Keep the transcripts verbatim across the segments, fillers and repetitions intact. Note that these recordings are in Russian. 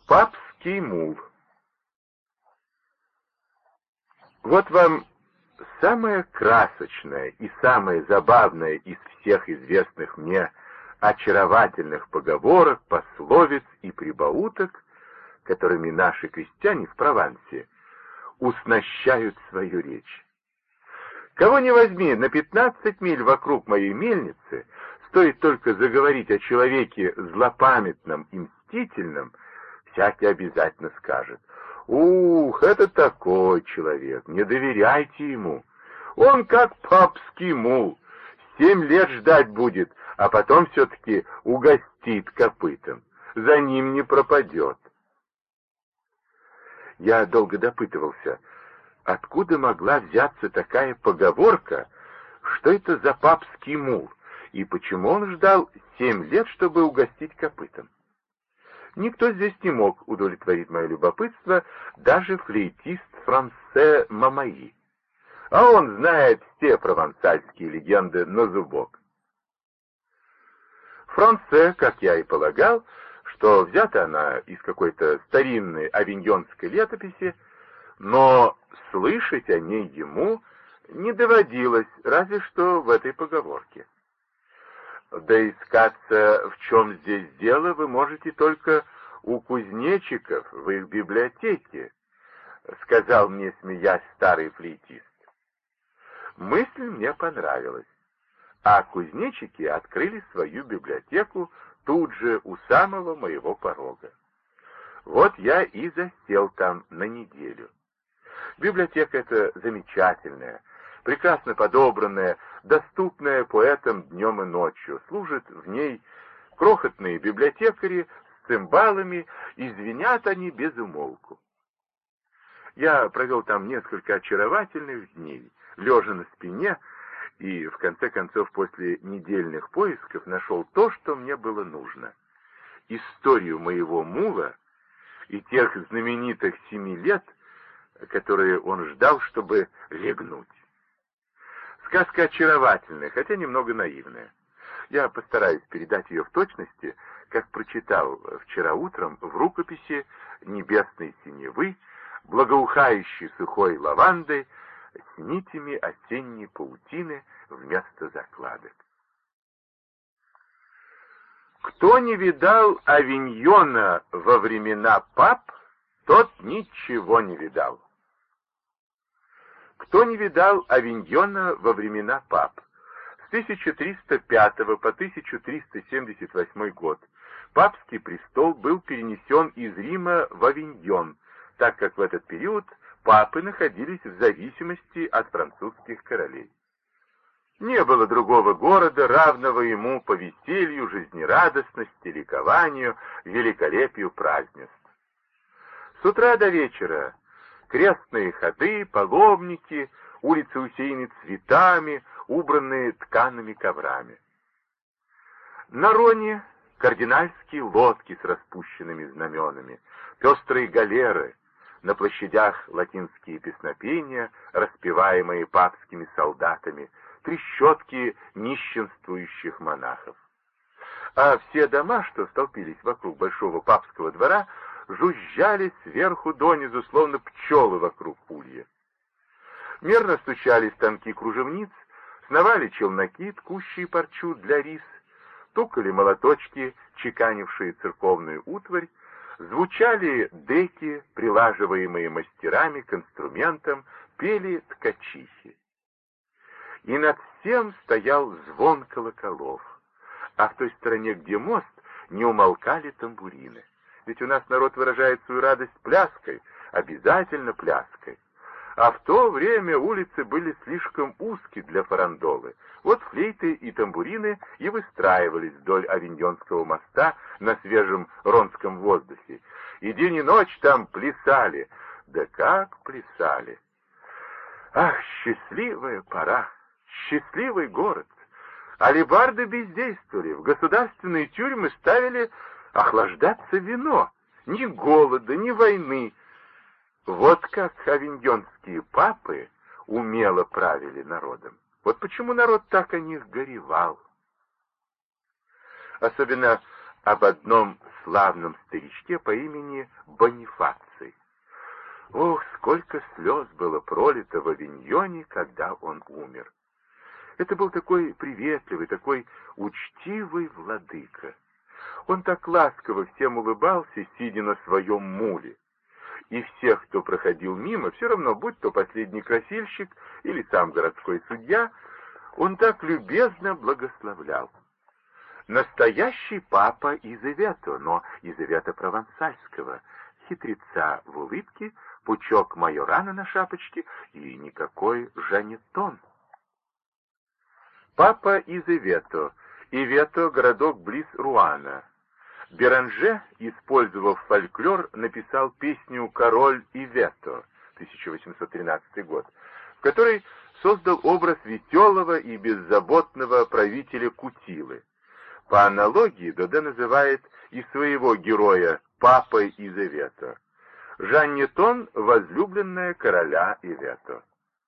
Папский мул. Вот вам самое красочное и самое забавное из всех известных мне очаровательных поговорок, пословиц и прибауток, которыми наши крестьяне в Провансе уснащают свою речь. Кого ни возьми, на пятнадцать миль вокруг моей мельницы, стоит только заговорить о человеке злопамятном и мстительном, всякий обязательно скажет: «Ух, это такой человек, не доверяйте ему. Он как папский мул, семь лет ждать будет, а потом все-таки угостит копытом, за ним не пропадет». Я долго допытывался, откуда могла взяться такая поговорка, что это за папский мул, и почему он ждал семь лет, чтобы угостить копытом. Никто здесь не мог удовлетворить мое любопытство, даже флейтист Франсе Мамаи. А он знает все провансальские легенды на зубок. Франсе, как я и полагал, что взята она из какой-то старинной авиньонской летописи, но слышать о ней ему не доводилось, разве что в этой поговорке. Да искаться, в чем здесь дело, вы можете только у кузнечиков в их библиотеке, сказал мне, смеясь, старый флейтист. Мысль мне понравилась, а кузнечики открыли свою библиотеку тут же у самого моего порога. Вот я и засел там на неделю. Библиотека эта замечательная, прекрасно подобранная, доступная поэтам днем и ночью. Служат в ней крохотные библиотекари с цимбалами, и звенят они без умолку. Я провел там несколько очаровательных дней, лежа на спине, и в конце концов после недельных поисков нашел то, что мне было нужно. Историю моего мула и тех знаменитых семи лет, которые он ждал, чтобы легнуть. Сказка очаровательная, хотя немного наивная. Я постараюсь передать ее в точности, как прочитал вчера утром в рукописи небесной синевы, благоухающей сухой лавандой, с нитями осенней паутины вместо закладок. Кто не видал Авиньона во времена пап, тот ничего не видал. Кто не видал Авиньона во времена пап? С тысяча триста пятого по тысяча триста семьдесят восьмой год папский престол был перенесен из Рима в Авиньон, так как в этот период папы находились в зависимости от французских королей. Не было другого города, равного ему по веселью, жизнерадостности, ликованию, великолепию празднеств. С утра до вечера крестные ходы, паломники, улицы усеяны цветами, убранные ткаными коврами. На Роне кардинальские лодки с распущенными знаменами, пестрые галеры, на площадях латинские песнопения, распеваемые папскими солдатами, трещотки нищенствующих монахов. А все дома, что столпились вокруг большого папского двора, жужжали сверху донизу, словно пчелы вокруг улья. Мерно стучали станки кружевниц, сновали челноки, ткущие парчу для рис, тукали молоточки, чеканившие церковную утварь, звучали деки, прилаживаемые мастерами к инструментам, пели ткачихи. И над всем стоял звон колоколов, а в той стороне, где мост, не умолкали тамбурины. Ведь у нас народ выражает свою радость пляской, обязательно пляской. А в то время улицы были слишком узки для фарандолы. Вот флейты и тамбурины и выстраивались вдоль Авиньонского моста на свежем ронском воздухе. И день и ночь там плясали. Да как плясали! Ах, счастливая пора! Счастливый город! Алебарды бездействовали, в государственные тюрьмы ставили охлаждаться вино. Ни голода, ни войны. Вот как авиньонские папы умело правили народом. Вот почему народ так о них горевал. Особенно об одном славном старичке по имени Бонифаций. Ох, сколько слез было пролито в Авиньоне, когда он умер. Это был такой приветливый, такой учтивый владыка. Он так ласково всем улыбался, сидя на своем муле. И всех, кто проходил мимо, все равно, будь то последний красильщик или сам городской судья, он так любезно благословлял. Настоящий папа Изевето, но Изевето провансальского, хитреца в улыбке, пучок майорана на шапочке и никакой Жанетон. Папа Изевето, Ивето — городок близ Руана. Беранже, использовав фольклор, написал песню «Король Ивето» тысяча восемьсот тринадцатый год, в которой создал образ веселого и беззаботного правителя Кутилы. По аналогии Доде называет и своего героя папой Изевето. Жаннетон — возлюбленная короля Ивето.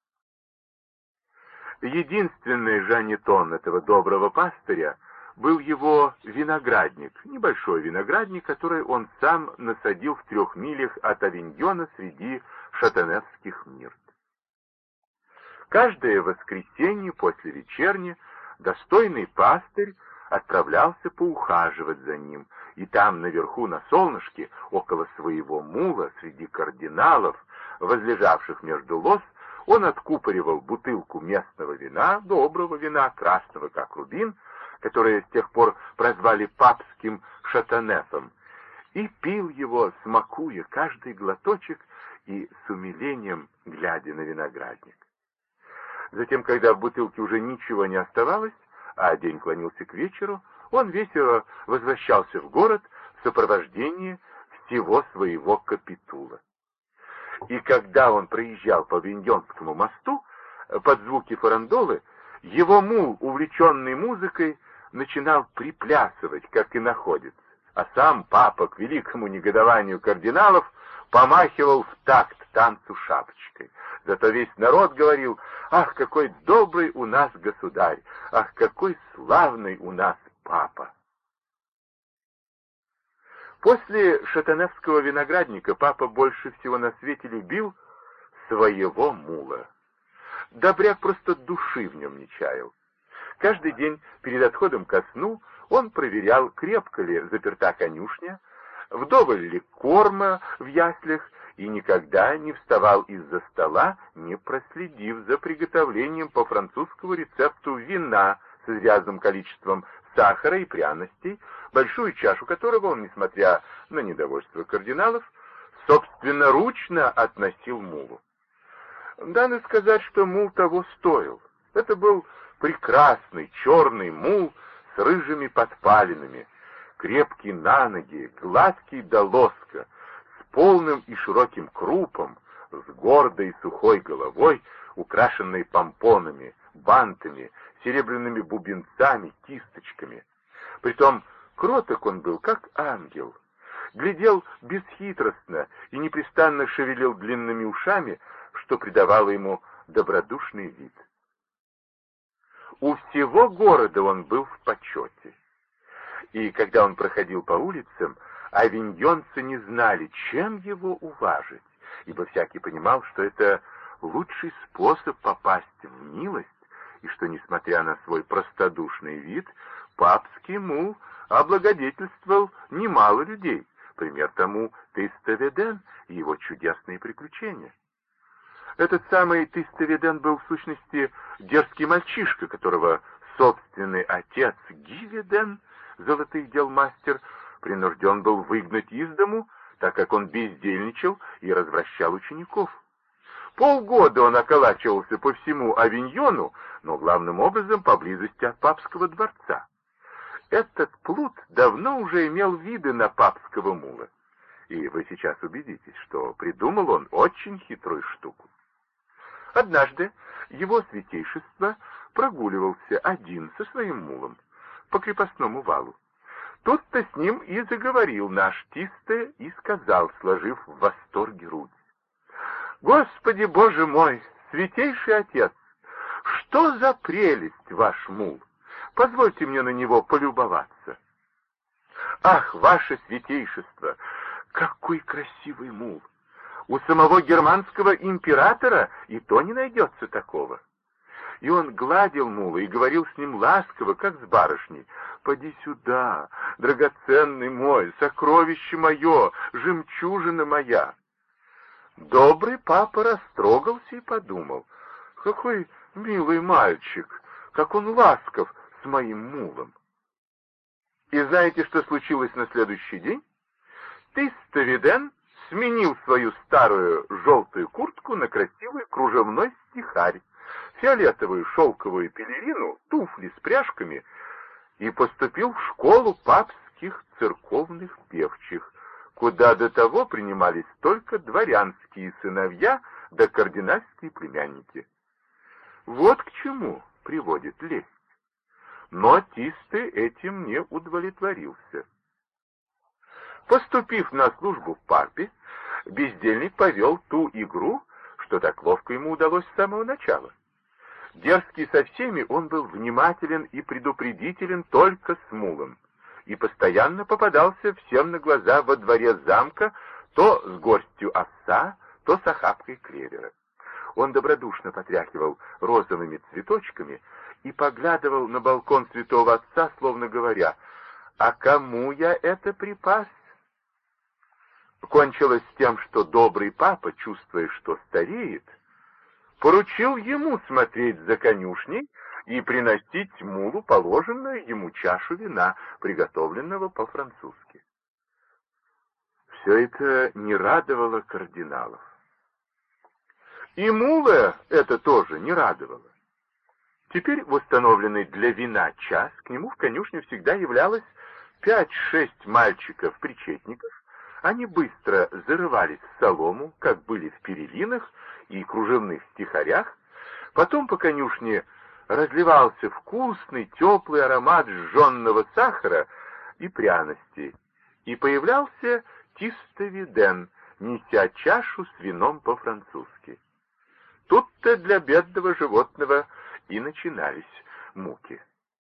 Единственный Жаннетон этого доброго пастыря был его виноградник, небольшой виноградник, который он сам насадил в трех милях от Авиньона среди шатеневских мирт. Каждое воскресенье после вечерни достойный пастырь отправлялся поухаживать за ним, и там наверху на солнышке, около своего мула, среди кардиналов, возлежавших между лоз, он откупоривал бутылку местного вина, доброго вина, красного как рубин, которое с тех пор прозвали папским шатанефом, и пил его, смакуя каждый глоточек и с умилением глядя на виноградник. Затем, когда в бутылке уже ничего не оставалось, а день клонился к вечеру, он весело возвращался в город в сопровождении всего своего капитула. И когда он проезжал по Авиньонскому мосту, под звуки фарандолы, его мул, увлеченный музыкой, начинал приплясывать, как иноходец, а сам папа, к великому негодованию кардиналов, помахивал в такт танцу шапочкой. Зато весь народ говорил: «Ах, какой добрый у нас государь! Ах, какой славный у нас папа!» После шатеневского виноградника папа больше всего на свете любил своего мула. Добряк просто души в нем не чаял. Каждый день перед отходом ко сну он проверял, крепко ли заперта конюшня, вдоволь ли корма в яслях, и никогда не вставал из-за стола, не проследив за приготовлением по французскому рецепту вина с изрядным количеством сахара и пряностей, большую чашу которого он, несмотря на недовольство кардиналов, собственноручно относил мулу. Надо сказать, что мул того стоил. Это был прекрасный черный мул с рыжими подпалинами, крепкий на ноги, гладкий до лоска, с полным и широким крупом, с гордой и сухой головой, украшенной помпонами, бантами, серебряными бубенцами, кисточками. Притом кроток он был, как ангел, глядел бесхитростно и непрестанно шевелил длинными ушами, что придавало ему добродушный вид. У всего города он был в почете. И когда он проходил по улицам, авиньонцы не знали, чем его уважить, ибо всякий понимал, что это лучший способ попасть в милость, и что, несмотря на свой простодушный вид, папский мул облагодетельствовал немало людей, пример тому Тыстоведен и его чудесные приключения. Этот самый Тыстоведен был в сущности дерзкий мальчишка, которого собственный отец Гиведен, золотых дел мастер, принужден был выгнать из дому, так как он бездельничал и развращал учеников. Полгода он околачивался по всему Авиньону, но главным образом поблизости от папского дворца. Этот плут давно уже имел виды на папского мула, и вы сейчас убедитесь, что придумал он очень хитрую штуку. Однажды его святейшество прогуливался один со своим мулом по крепостному валу. Тут-то с ним и заговорил наш Тисте и сказал, сложив в восторге грудь: «Господи Боже мой, святейший отец, что за прелесть ваш мул! Позвольте мне на него полюбоваться». Ах, ваше святейшество, какой красивый мул! У самого германского императора и то не найдется такого. И он гладил мула и говорил с ним ласково, как с барышней. «Поди сюда, драгоценный мой, сокровище мое, жемчужина моя». Добрый папа растрогался и подумал: какой милый мальчик, как он ласков с моим мулом. И знаете, что случилось на следующий день? Тиста-Виден сменил свою старую желтую куртку на красивый кружевной стихарь, фиолетовую шелковую пелерину, туфли с пряжками и поступил в школу папских церковных певчих, куда до того принимались только дворянские сыновья да кардинальские племянники. Вот к чему приводит лесть. Но Тисты этим не удовлетворился. Поступив на службу в папе, бездельник повел ту игру, что так ловко ему удалось с самого начала. Дерзкий со всеми, он был внимателен и предупредителен только с мулом, и постоянно попадался всем на глаза во дворе замка то с горстью овса, то с охапкой клевера. Он добродушно потряхивал розовыми цветочками и поглядывал на балкон святого отца, словно говоря: «А кому я это припас?» Кончилось тем, что добрый папа, чувствуя, что стареет, поручил ему смотреть за конюшней и приносить мулу положенную ему чашу вина, приготовленного по-французски. Все это не радовало кардиналов. И мула это тоже не радовало. Теперь в установленный для вина час к нему в конюшню всегда являлось пять-шесть мальчиков-причетников. Они быстро зарывались в солому, как были в перелинах и кружевных стихарях. Потом по конюшне разливался вкусный, теплый аромат жженного сахара и пряностей, и появлялся Тиста-Виден, неся чашу с вином по-французски. Тут-то для бедного животного и начинались муки.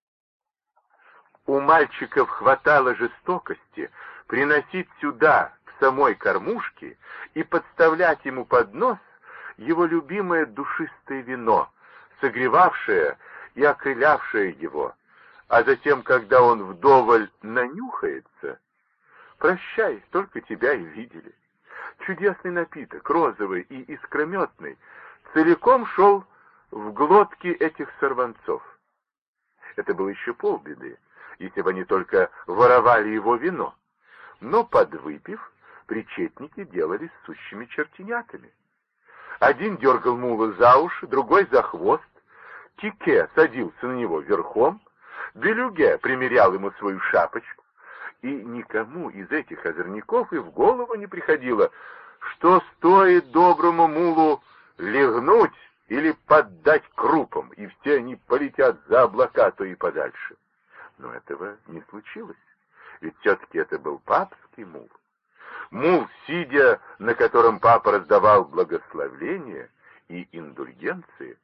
У мальчиков хватало жестокости приносить сюда, к самой кормушке, и подставлять ему под нос его любимое душистое вино, согревавшее и окрылявшее его, а затем, когда он вдоволь нанюхается, прощай, только тебя и видели. Чудесный напиток, розовый и искрометный, целиком шел в глотки этих сорванцов. Это было еще полбеды, если бы они только воровали его вино. Но, подвыпив, причетники делались сущими чертенятами. Один дергал мула за уши, другой за хвост, Кике садился на него верхом, Белюге примерял ему свою шапочку, и никому из этих озорников и в голову не приходило, что стоит доброму мулу легнуть или поддать крупам, и все они полетят за облака, то и подальше. Но этого не случилось, ведь все-таки это был папский мул. Мул, сидя, на котором папа раздавал благословления и индульгенции.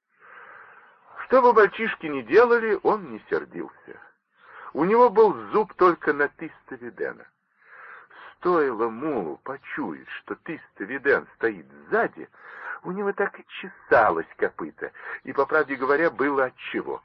Что бы мальчишки ни делали, он не сердился. У него был зуб только на Тиста-Видена. Стоило мулу почуять, что Тиста-Виден стоит сзади, у него так и чесалось копыто, и, по правде говоря, было отчего.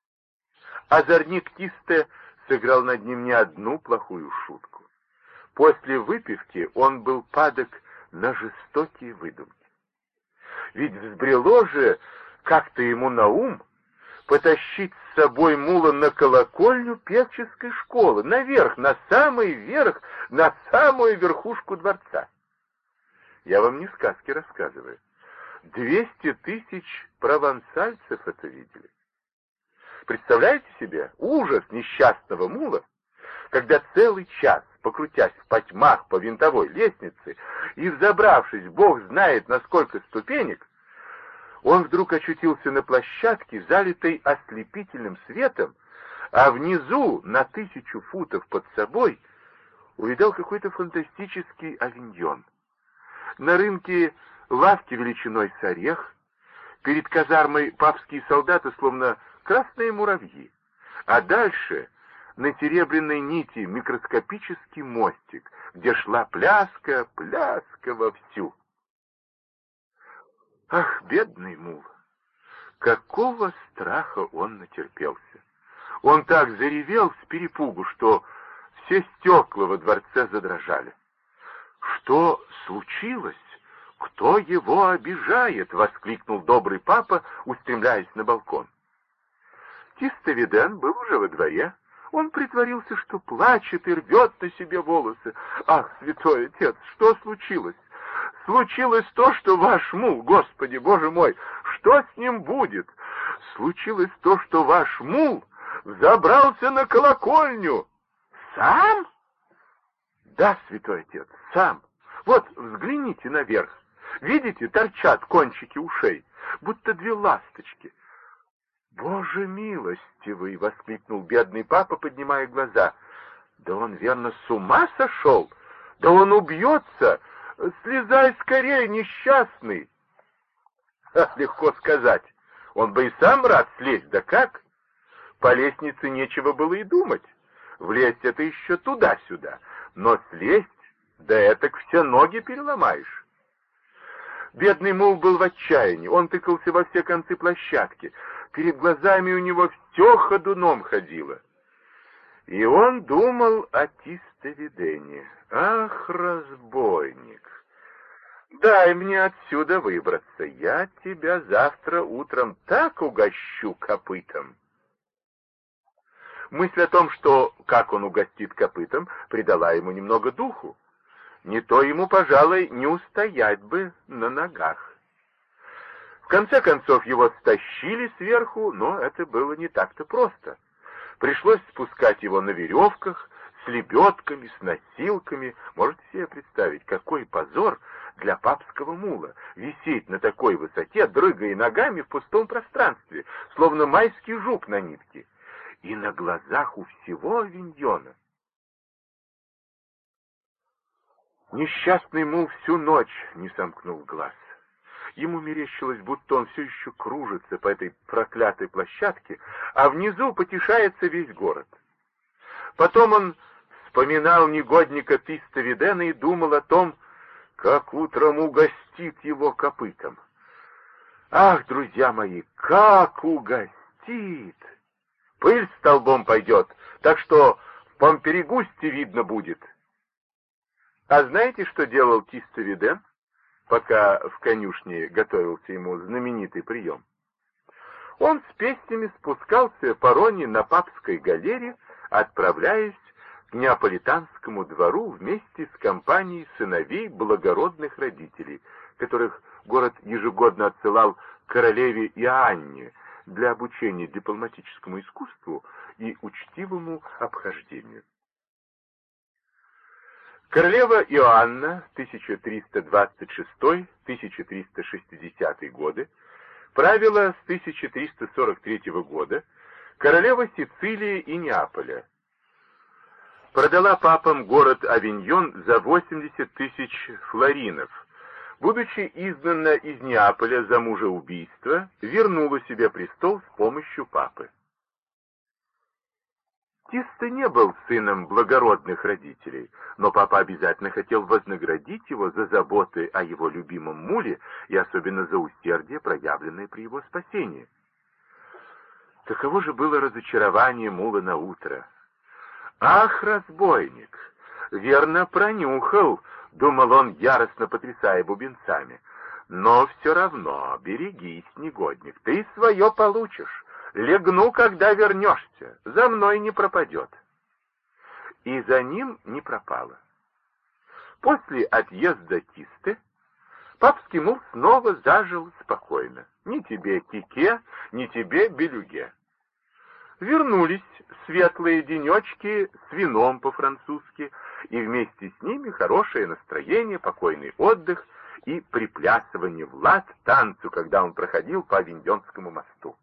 Озорник Тисте сыграл над ним не одну плохую шутку. После выпивки он был падок на жестокие выдумки. Ведь взбрело же как-то ему на ум потащить с собой мула на колокольню певческой школы, наверх, на самый верх, на самую верхушку дворца. Я вам не сказки рассказываю. Двести тысяч провансальцев это видели. Представляете себе ужас несчастного мула, когда целый час, покрутясь в потьмах по винтовой лестнице и взобравшись, бог знает на сколько ступенек, он вдруг очутился на площадке, залитой ослепительным светом, а внизу, на тысячу футов под собой, увидал какой-то фантастический авиньон. На рынке лавки величиной с орех, перед казармой папские солдаты, словно красные муравьи, а дальше на серебряной нити микроскопический мостик, где шла пляска, пляска вовсю. Ах, бедный мул! Какого страха он натерпелся! Он так заревел с перепугу, что все стекла во дворце задрожали. «Что случилось? Кто его обижает?» — воскликнул добрый папа, устремляясь на балкон. Тистовиден был уже во дворе. Он притворился, что плачет и рвет на себе волосы. «Ах, святой отец, что случилось? Случилось то, что ваш мул, Господи, Боже мой, что с ним будет? Случилось то, что ваш мул забрался на колокольню». «Сам?» «Да, святой отец, сам. Вот, взгляните наверх. Видите, торчат кончики ушей, будто две ласточки». «Боже милостивый!» — воскликнул бедный папа, поднимая глаза. «Да он, верно, с ума сошел? Да он убьется! Слезай скорее, несчастный!» Легко сказать. Он бы и сам рад слезть, да как? По лестнице нечего было и думать. Влезть — это еще туда-сюда, но слезть, да этак все ноги переломаешь. Бедный мул был в отчаянии, он тыкался во все концы площадки. Перед глазами у него все ходуном ходило. И он думал о Тистовидене. «Ах, разбойник! Дай мне отсюда выбраться, я тебя завтра утром так угощу копытом». Мысль о том, что, как он угостит копытом, придала ему немного духу. Не то ему, пожалуй, не устоять бы на ногах. В конце концов его стащили сверху, но это было не так-то просто. Пришлось спускать его на веревках, с лебедками, с носилками. Можете себе представить, какой позор для папского мула висеть на такой высоте, дрыгая ногами в пустом пространстве, словно майский жук на нитке, и на глазах у всего Авиньона. Несчастный мул всю ночь не сомкнул глаз. Ему мерещилось, будто он все еще кружится по этой проклятой площадке, а внизу потешается весь город. Потом он вспоминал негодника Тистовидена и думал о том, как утром угостит его копытом. Ах, друзья мои, как угостит! Пыль столбом пойдет, так что в Помперегусте видно будет. А знаете, что делал Тистовиден, пока в конюшне готовился ему знаменитый прием? Он с песнями спускался по Роне на папской галере, отправляясь к неаполитанскому двору вместе с компанией сыновей благородных родителей, которых город ежегодно отсылал королеве Иоанне для обучения дипломатическому искусству и учтивому обхождению. Королева Иоанна, тысяча триста двадцать шестой — тысяча триста шестидесятый годы, правила с тысяча триста сорок третьего года, королева Сицилии и Неаполя. Продала папам город Авиньон за восемьдесят тысяч флоринов. Будучи изгнана из Неаполя за мужеубийство, вернула себе престол с помощью папы. Тисто не был сыном благородных родителей, но папа обязательно хотел вознаградить его за заботы о его любимом муле и особенно за усердие, проявленное при его спасении. Таково же было разочарование мула на утро. «Ах, разбойник! Верно пронюхал!» — думал он, яростно потрясая бубенцами. «Но все равно берегись, негодник, ты свое получишь. Легну, когда вернешься, за мной не пропадет». И за ним не пропало. После отъезда Тисты папский мул снова зажил спокойно. Ни тебе Кике, ни тебе Белюге. Вернулись светлые денечки с вином по-французски, и вместе с ними хорошее настроение, покойный отдых и приплясывание в лад танцу, когда он проходил по Авиньонскому мосту.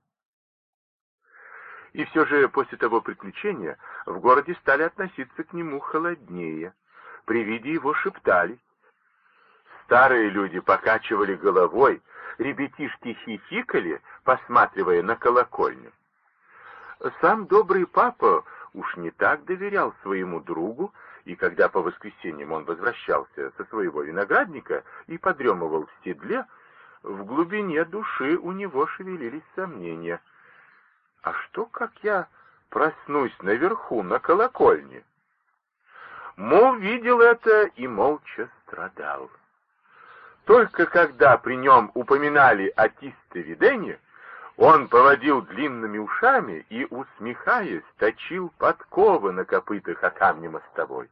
И все же после того приключения в городе стали относиться к нему холоднее. При виде его шептались. Старые люди покачивали головой, ребятишки хихикали, посматривая на колокольню. Сам добрый папа уж не так доверял своему другу, и когда по воскресеньям он возвращался со своего виноградника и подремывал в седле, в глубине души у него шевелились сомнения. «А что, как я проснусь наверху, на колокольне?» Мул видел это и молча страдал. Только когда при нем упоминали о Тисте-Видене, он поводил длинными ушами и, усмехаясь, точил подковы на копытах о камне мостовой.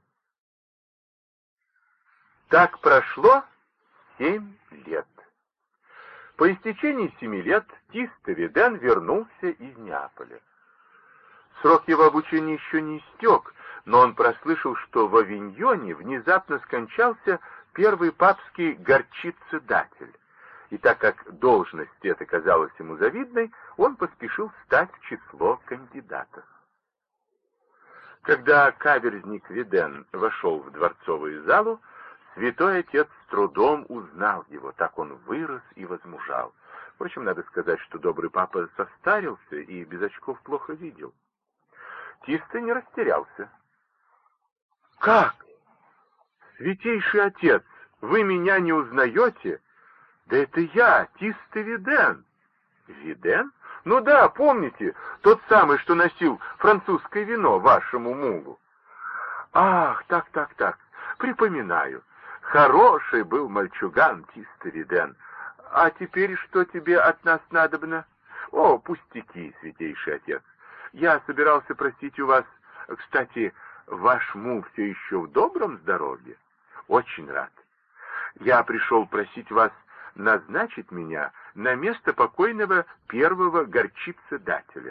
Так прошло семь лет. По истечении семи лет Тисте-Виден вернулся из Неаполя. Срок его обучения еще не истек, но он прослышал, что в Авиньоне внезапно скончался первый папский горчицедатель. И так как должность эта казалась ему завидной, он поспешил встать в число кандидатов. Когда каверзник Виден вошел в дворцовую залу, святой отец с трудом узнал его, так он вырос и возмужал. Впрочем, надо сказать, что добрый папа состарился и без очков плохо видел. Тисте не растерялся. «Как? Святейший отец, вы меня не узнаете? Да это я, Тисте-Виден». «Виден? Ну да, помните, тот самый, что носил французское вино вашему мулу». «Ах, так, так, так, припоминаю. Хороший был мальчуган Тисте-Виден. А теперь что тебе от нас надобно?» «О, пустяки, святейший отец. Я собирался просить у вас, кстати, ваш мул все еще в добром здоровье? Очень рад. Я пришел просить вас назначить меня на место покойного первого горчицедателя».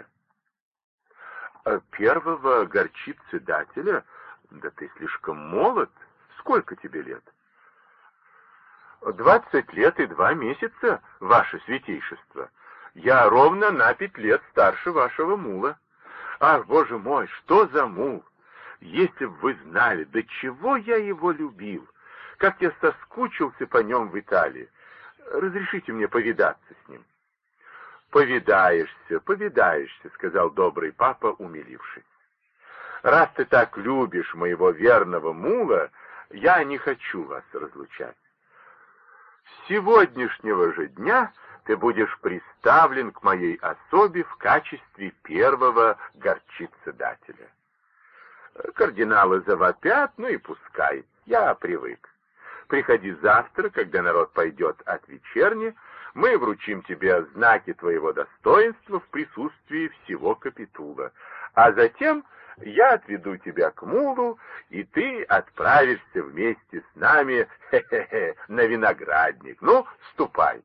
«Первого горчицедателя? Да ты слишком молод. Сколько тебе лет?» «Двадцать лет и два месяца, ваше святейшество. Я ровно на пять лет старше вашего мула». «Ах, боже мой, что за мул! Если бы вы знали, до чего я его любил, как я соскучился по нем в Италии. Разрешите мне повидаться с ним». «Повидаешься, повидаешься», — сказал добрый папа, умилившись. «Раз ты так любишь моего верного мула, я не хочу вас разлучать. С сегодняшнего же дня ты будешь приставлен к моей особе в качестве первого горчицедателя». Кардиналы завопят, ну и пускай, я привык. Приходи завтра, когда народ пойдет от вечерни, мы вручим тебе знаки твоего достоинства в присутствии всего капитула, а затем я отведу тебя к мулу, и ты отправишься вместе с нами хе-хе-хе, на виноградник. Ну, ступай.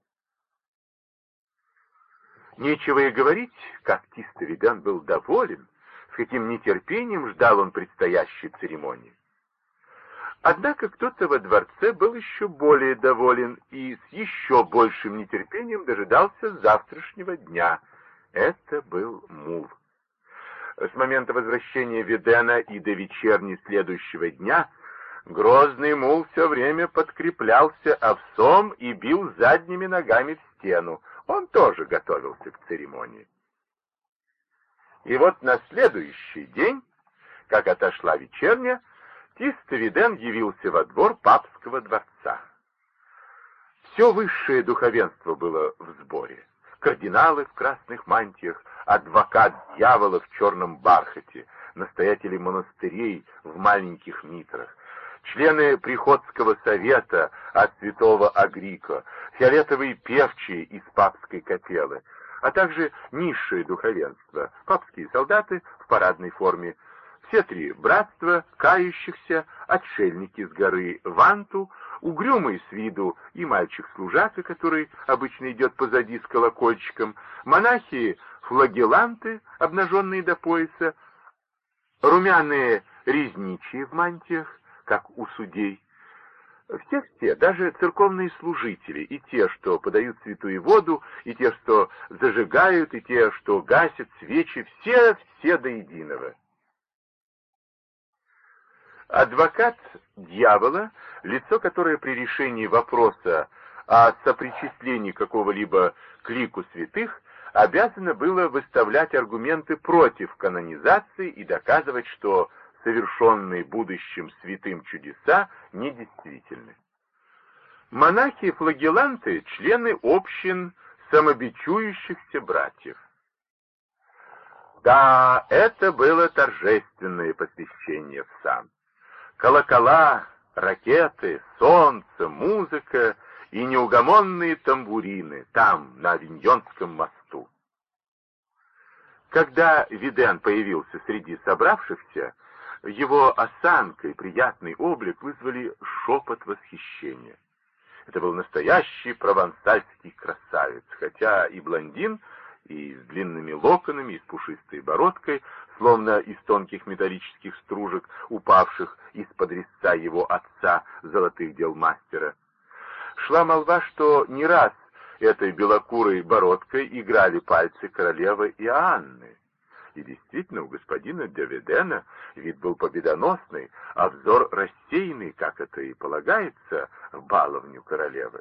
Нечего и говорить, как Тисте-Виден был доволен, с каким нетерпением ждал он предстоящей церемонии. Однако кто-то во дворце был еще более доволен и с еще большим нетерпением дожидался завтрашнего дня. Это был мул. С момента возвращения Видена и до вечерни следующего дня грозный мул все время подкреплялся овсом и бил задними ногами в стену. Он тоже готовился к церемонии. И вот на следующий день, как отошла вечерня, Тисте-Виден явился во двор папского дворца. Все высшее духовенство было в сборе. Кардиналы в красных мантиях, адвокат дьявола в черном бархате, настоятели монастырей в маленьких митрах, члены приходского совета от святого Агрика, фиолетовые певчие из папской капеллы, а также низшее духовенство, папские солдаты в парадной форме, все три братства кающихся, отшельники с горы Ванту, угрюмый с виду и мальчик-служака, который обычно идет позади с колокольчиком, монахи-флагеланты, обнаженные до пояса, румяные резничие в мантиях, как у судей. Все-все, даже церковные служители, и те, что подают святую воду, и те, что зажигают, и те, что гасят свечи, все-все до единого. Адвокат дьявола, лицо которое при решении вопроса о сопричислении какого-либо к лику святых обязано было выставлять аргументы против канонизации и доказывать, что совершенные будущим святым чудеса недействительны. Монахи-флагеланты — члены общин самобичующихся братьев. Да, это было торжественное посвящение в сан. Колокола, ракеты, солнце, музыка и неугомонные тамбурины там, на Авиньонском мосту. Когда Виден появился среди собравшихся, его осанка и приятный облик вызвали шепот восхищения. Это был настоящий провансальский красавец, хотя и блондин, и с длинными локонами, и с пушистой бородкой, словно из тонких металлических стружек, упавших из-под резца его отца, золотых дел мастера. Шла молва, что не раз этой белокурой бородкой играли пальцы королевы Иоанны. И действительно, у господина де Видена вид был победоносный, а взор рассеянный, как это и полагается, в баловню королевы.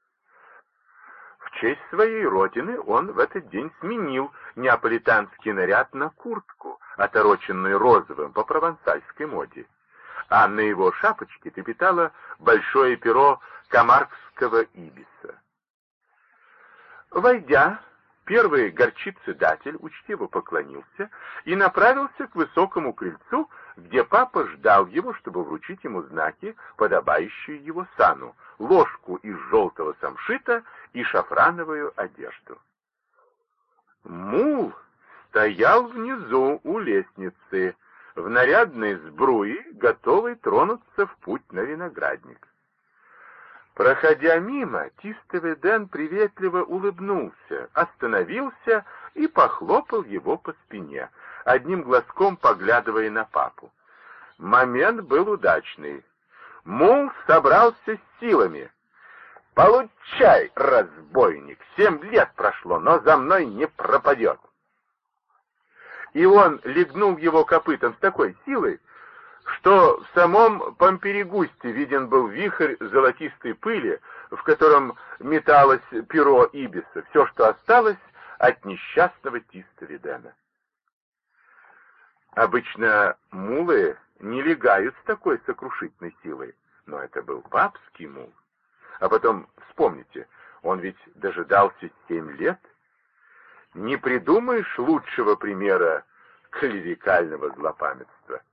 В честь своей родины он в этот день сменил неаполитанский наряд на куртку, отороченную розовым по провансальской моде, а на его шапочке трепетало большое перо камаркского ибиса. Войдя, первый горчицедатель учтиво поклонился и направился к высокому крыльцу, где папа ждал его, чтобы вручить ему знаки, подобающие его сану, ложку из желтого самшита и шафрановую одежду. Мул стоял внизу у лестницы, в нарядной сбруе, готовый тронуться в путь на виноградник. Проходя мимо, Тисте Виден приветливо улыбнулся, остановился и похлопал его по спине, одним глазком поглядывая на папу. Момент был удачный. Мул собрался с силами. «Получай, разбойник! Семь лет прошло, но за мной не пропадет!» И он легнул его копытом с такой силой, что в самом Памперегусте виден был вихрь золотистой пыли, в котором металось перо ибиса, все, что осталось от несчастного Тисте Видена. Обычно мулы не легают с такой сокрушительной силой, но это был папский мул. А потом, вспомните, он ведь дожидался семь лет. Не придумаешь лучшего примера клерикального злопамятства.